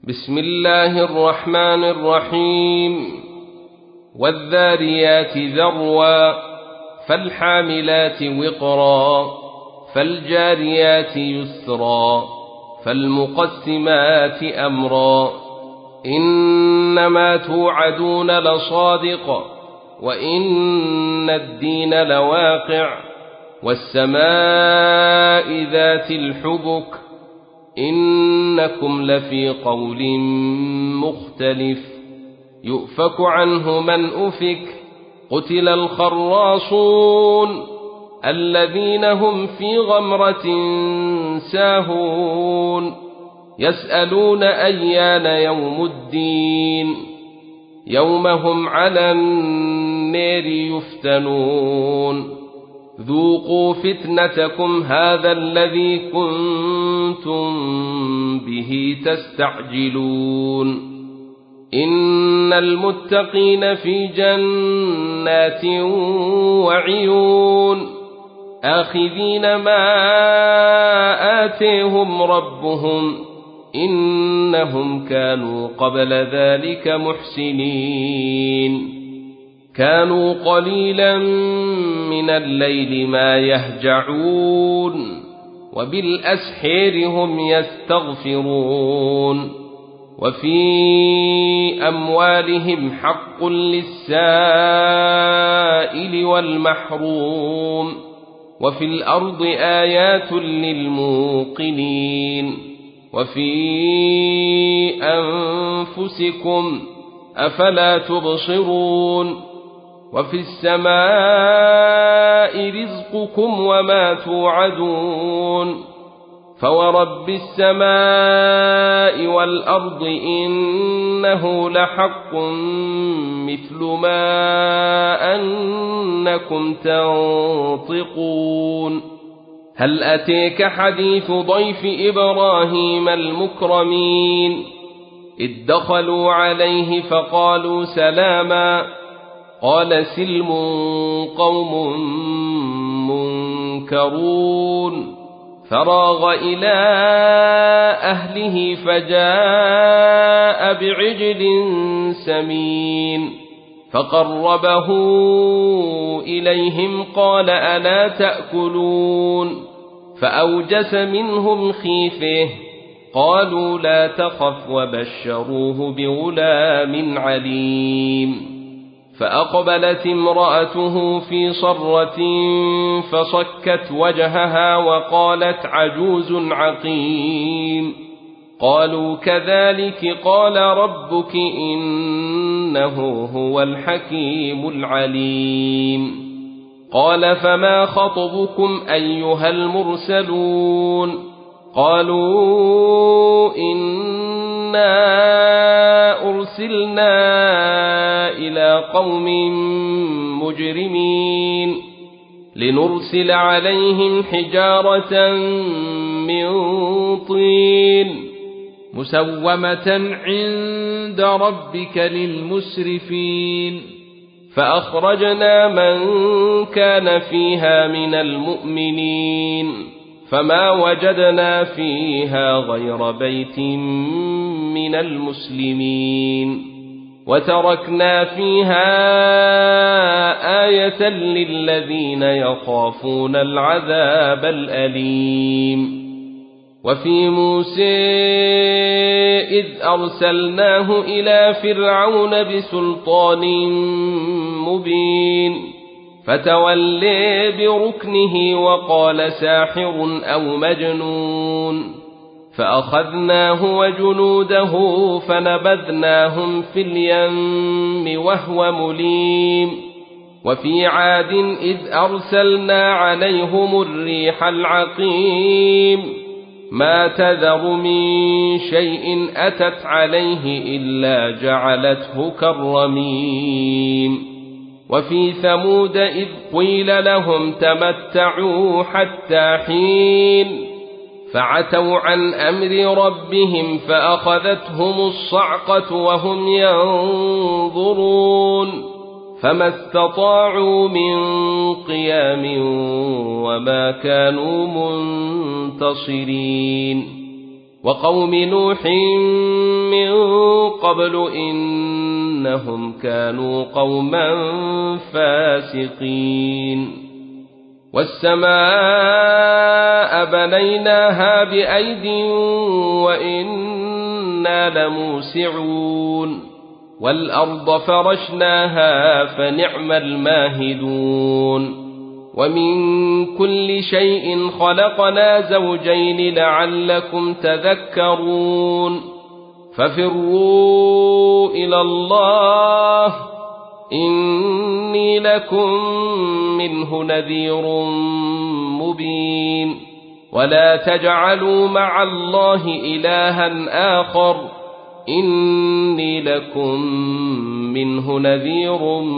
بسم الله الرحمن الرحيم والذاريات ذروا فالحاملات وقرا فالجاريات يسرا فالمقسمات أمرا إنما توعدون لصادق وإن الدين لواقع والسماء ذات الحبك إنكم لفي قول مختلف يؤفك عنه من أفك قتل الخراصون الذين هم في غمرة ساهون يسألون أيان يوم الدين يوم هم على النار يفتنون ذوقوا فتنتكم هذا الذي كنتم به تستعجلون إن المتقين في جنات وعيون آخذين ما آتيهم ربهم إنهم كانوا قبل ذلك محسنين كانوا قليلا من الليل ما يهجعون وبالأسحار هم يستغفرون وفي أموالهم حق للسائل والمحروم وفي الأرض آيات للموقنين وفي أنفسكم أفلا تبصرون وفي السماء رزقكم وما توعدون فورب السماء والأرض إنه لحق مثل ما أنكم تنطقون هل أتيك حديث ضيف إبراهيم المكرمين إذ دخلوا عليه فقالوا سلاما قال سلم قوم منكرون فراغ إلى أهله فجاء بعجل سمين فقربه إليهم قال ألا تأكلون فأوجس منهم خيفة قالوا لا تخف وبشروه بغلام عليم فأقبلت امرأته في صرة فصكت وجهها وقالت عجوز عقيم قالوا كذلك قال ربك إنه هو الحكيم العليم قال فما خطبكم أيها المرسلون قالوا إنا أرسلنا إلى قوم مجرمين لنرسل عليهم حجارة من طين مسومة عند ربك للمسرفين فأخرجنا من كان فيها من المؤمنين فما وجدنا فيها غير بيت من المسلمين وتركنا فيها آية للذين يخافون العذاب الأليم وفي موسى إذ أرسلناه إلى فرعون بسلطان مبين فتولى بركنه وقال ساحر أو مجنون فأخذناه وجنوده فنبذناهم في اليم وهو مليم وفي عاد إذ أرسلنا عليهم الريح العقيم ما تذر من شيء أتت عليه إلا جعلته كالرميم وفي ثمود إذ قيل لهم تمتعوا حتى حين فعتوا عن أمر ربهم فأخذتهم الصعقة وهم ينظرون فما استطاعوا من قيام وما كانوا منتصرين وقوم نوح من قبل إنهم كانوا قوما فاسقين والسماء بنيناها بأيد وإنا لموسعون والأرض فرشناها فنعم الماهدون ومن كل شيء خلقنا زوجين لعلكم تذكرون ففروا إلى الله إني لكم منه نذير مبين ولا تجعلوا مع الله إلها آخر إني لكم منه نذير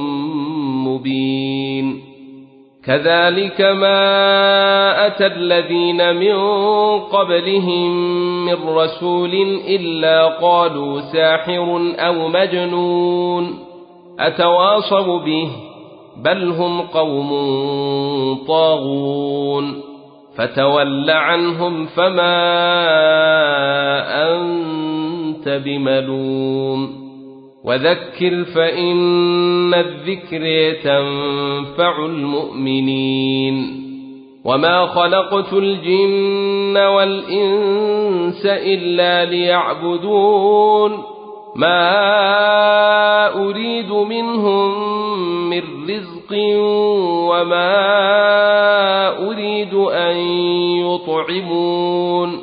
مبين كذلك ما أتى الذين من قبلهم من رسول إلا قالوا ساحر أو مجنون أتواصوا به بل هم قوم طاغون فتول عنهم فما أنت بملوم وذكر فإن الذكر تنفع المؤمنين وما خلقت الجن والإنس إلا ليعبدون ما أريد منهم من رزق وما أريد أن يطعمون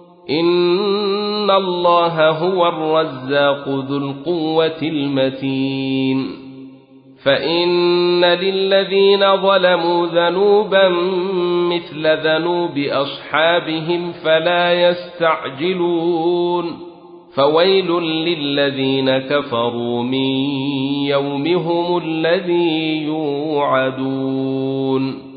إن الله هو الرزاق ذو القوة المتين فإن للذين ظلموا ذنوبا مثل ذنوب أصحابهم فلا يستعجلون فويل للذين كفروا من يومهم الذي يوعدون